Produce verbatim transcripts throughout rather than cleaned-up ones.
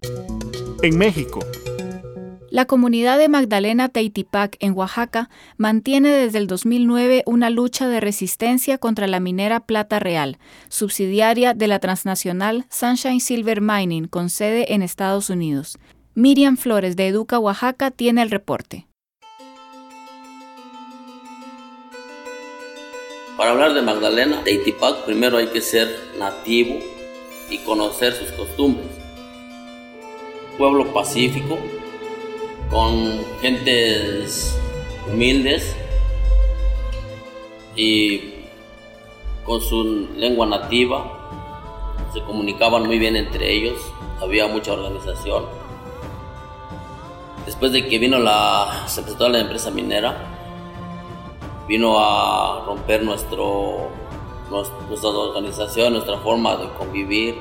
En México. La comunidad de Magdalena Teitipac, en Oaxaca, mantiene desde el dos mil nueve una lucha de resistencia contra la minera Plata Real, subsidiaria de la transnacional Sunshine Silver Mining, con sede en Estados Unidos. Miriam Flores, de Educa Oaxaca, tiene el reporte. Para hablar de Magdalena Teitipac, primero hay que ser nativo y conocer sus costumbres. Pueblo pacífico, con gentes humildes y con su lengua nativa, se comunicaban muy bien entre ellos, había mucha organización. Después de que vino la, se presentó la empresa minera, vino a romper nuestro, nuestra organización, nuestra forma de convivir.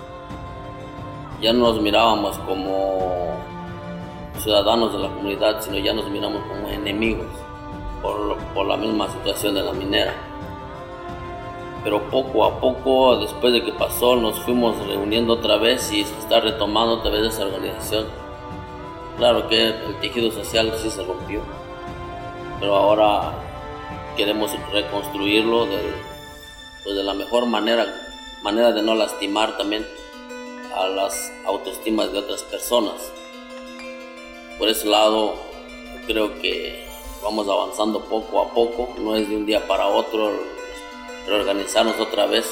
Ya no nos mirábamos como ciudadanos de la comunidad, sino ya nos miramos como enemigos por, por la misma situación de la minera. Pero poco a poco, después de que pasó, nos fuimos reuniendo otra vez y se está retomando otra vez esa organización. Claro que el tejido social sí se rompió, pero ahora queremos reconstruirlo de, pues de la mejor manera, manera de no lastimar también a las autoestimas de otras personas. Por ese lado, creo que vamos avanzando poco a poco, no es de un día para otro reorganizarnos otra vez.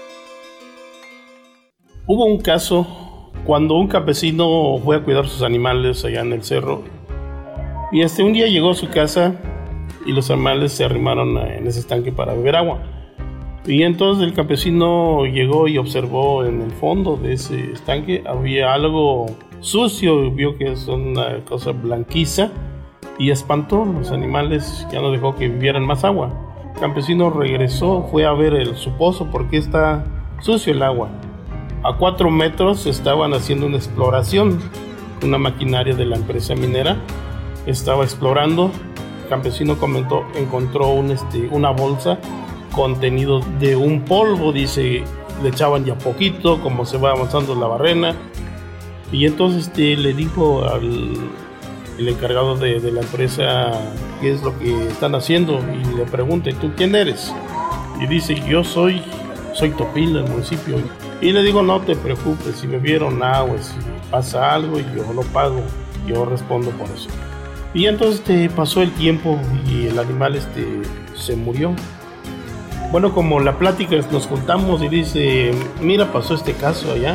Hubo un caso cuando un campesino fue a cuidar sus animales allá en el cerro, y este un día llegó a su casa y los animales se arrimaron en ese estanque para beber agua. Y entonces el campesino llegó y observó en el fondo de ese estanque había algo sucio, vio que es una cosa blanquiza y espantó. Los animales, ya no dejó que bebieran más agua. El campesino regresó, fue a ver el, su pozo, porque está sucio el agua. A cuatro metros estaban haciendo una exploración, una maquinaria de la empresa minera estaba explorando. El campesino comentó, encontró un, este, una bolsa contenido de un polvo, dice, le echaban ya poquito, como se va avanzando la barrena. Y entonces este, le dijo al el encargado de, de la empresa qué es lo que están haciendo, y le pregunta, ¿tú quién eres? Y dice, yo soy, soy Topil del municipio. Y le digo, no te preocupes, si me vieron agua, si pasa algo, yo lo pago, yo respondo por eso. Y entonces este, pasó el tiempo y el animal este, se murió. Bueno, como la plática nos juntamos y dice, mira, pasó este caso allá.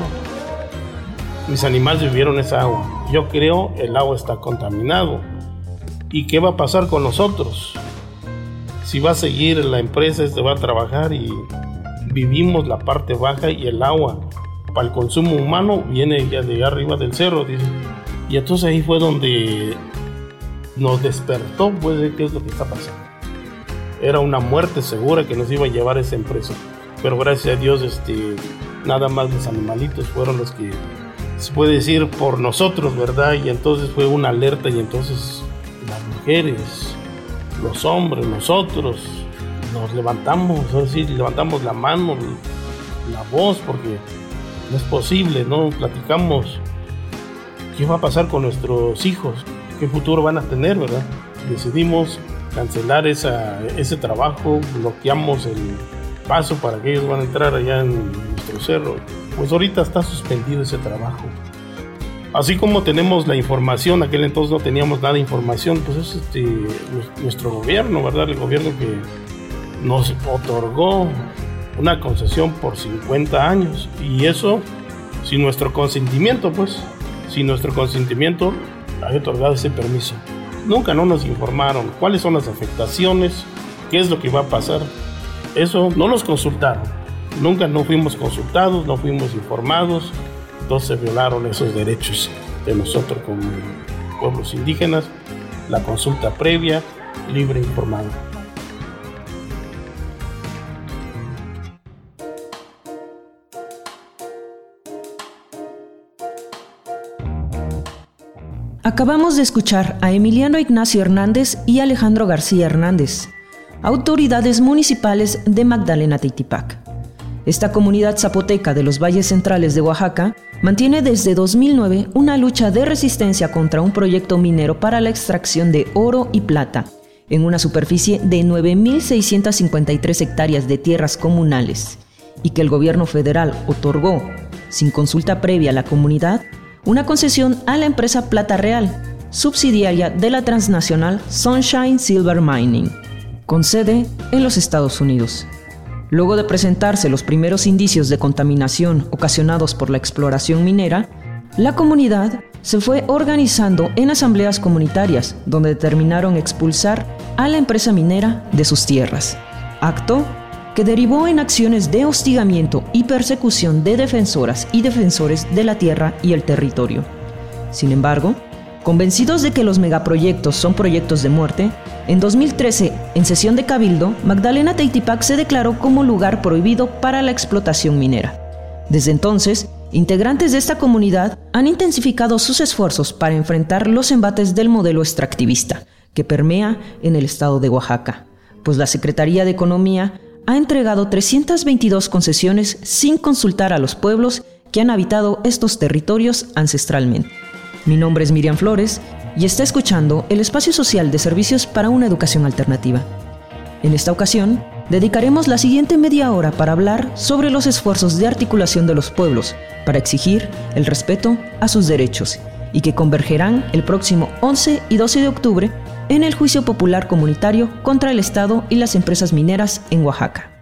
Mis animales bebieron esa agua. Yo creo el agua está contaminado. ¿Y qué va a pasar con nosotros? Si va a seguir la empresa, este va a trabajar y vivimos la parte baja y el agua para el consumo humano viene ya de arriba del cerro, dice. Y entonces ahí fue donde nos despertó, pues, de qué es lo que está pasando. Era una muerte segura que nos iba a llevar esa empresa. Pero gracias a Dios, este, nada más los animalitos fueron los que, se puede decir, por nosotros, ¿verdad? Y entonces fue una alerta, y entonces las mujeres, los hombres, nosotros, nos levantamos, es decir, levantamos la mano, la voz, porque no es posible, ¿no? Platicamos qué va a pasar con nuestros hijos, qué futuro van a tener, ¿verdad? Decidimos cancelar esa, ese trabajo, bloqueamos el paso para que ellos van a entrar allá en nuestro cerro. Pues ahorita está suspendido ese trabajo. Así como tenemos la información, aquel entonces no teníamos nada de información, pues es este, nuestro gobierno, ¿verdad? El gobierno que nos otorgó una concesión por cincuenta años, y eso sin nuestro consentimiento, pues, sin nuestro consentimiento hay otorgado ese permiso. Nunca no nos informaron cuáles son las afectaciones, qué es lo que va a pasar. Eso no nos consultaron. Nunca no fuimos consultados, no fuimos informados. Entonces se violaron esos derechos de nosotros como pueblos indígenas. La consulta previa, libre e informada. Acabamos de escuchar a Emiliano Ignacio Hernández y Alejandro García Hernández, autoridades municipales de Magdalena Teitipac. esta comunidad zapoteca de los valles centrales de Oaxaca mantiene desde dos mil nueve una lucha de resistencia contra un proyecto minero para la extracción de oro y plata en una superficie de nueve mil seiscientas cincuenta y tres hectáreas de tierras comunales, y que el gobierno federal otorgó, sin consulta previa a la comunidad, una concesión a la empresa Plata Real, subsidiaria de la transnacional Sunshine Silver Mining, con sede en los Estados Unidos. Luego de presentarse los primeros indicios de contaminación ocasionados por la exploración minera, la comunidad se fue organizando en asambleas comunitarias, donde determinaron expulsar a la empresa minera de sus tierras, acto que derivó en acciones de hostigamiento y persecución de defensoras y defensores de la tierra y el territorio. Sin embargo, convencidos de que los megaproyectos son proyectos de muerte, en dos mil trece, en sesión de Cabildo, Magdalena Teitipac se declaró como lugar prohibido para la explotación minera. Desde entonces, integrantes de esta comunidad han intensificado sus esfuerzos para enfrentar los embates del modelo extractivista que permea en el estado de Oaxaca, pues la Secretaría de Economía ha entregado trescientas veintidós concesiones sin consultar a los pueblos que han habitado estos territorios ancestralmente. Mi nombre es Miriam Flores y está escuchando el espacio social de servicios para una educación alternativa. En esta ocasión, dedicaremos la siguiente media hora para hablar sobre los esfuerzos de articulación de los pueblos para exigir el respeto a sus derechos y que convergerán el próximo once y doce de octubre en el juicio popular comunitario contra el Estado y las empresas mineras en Oaxaca.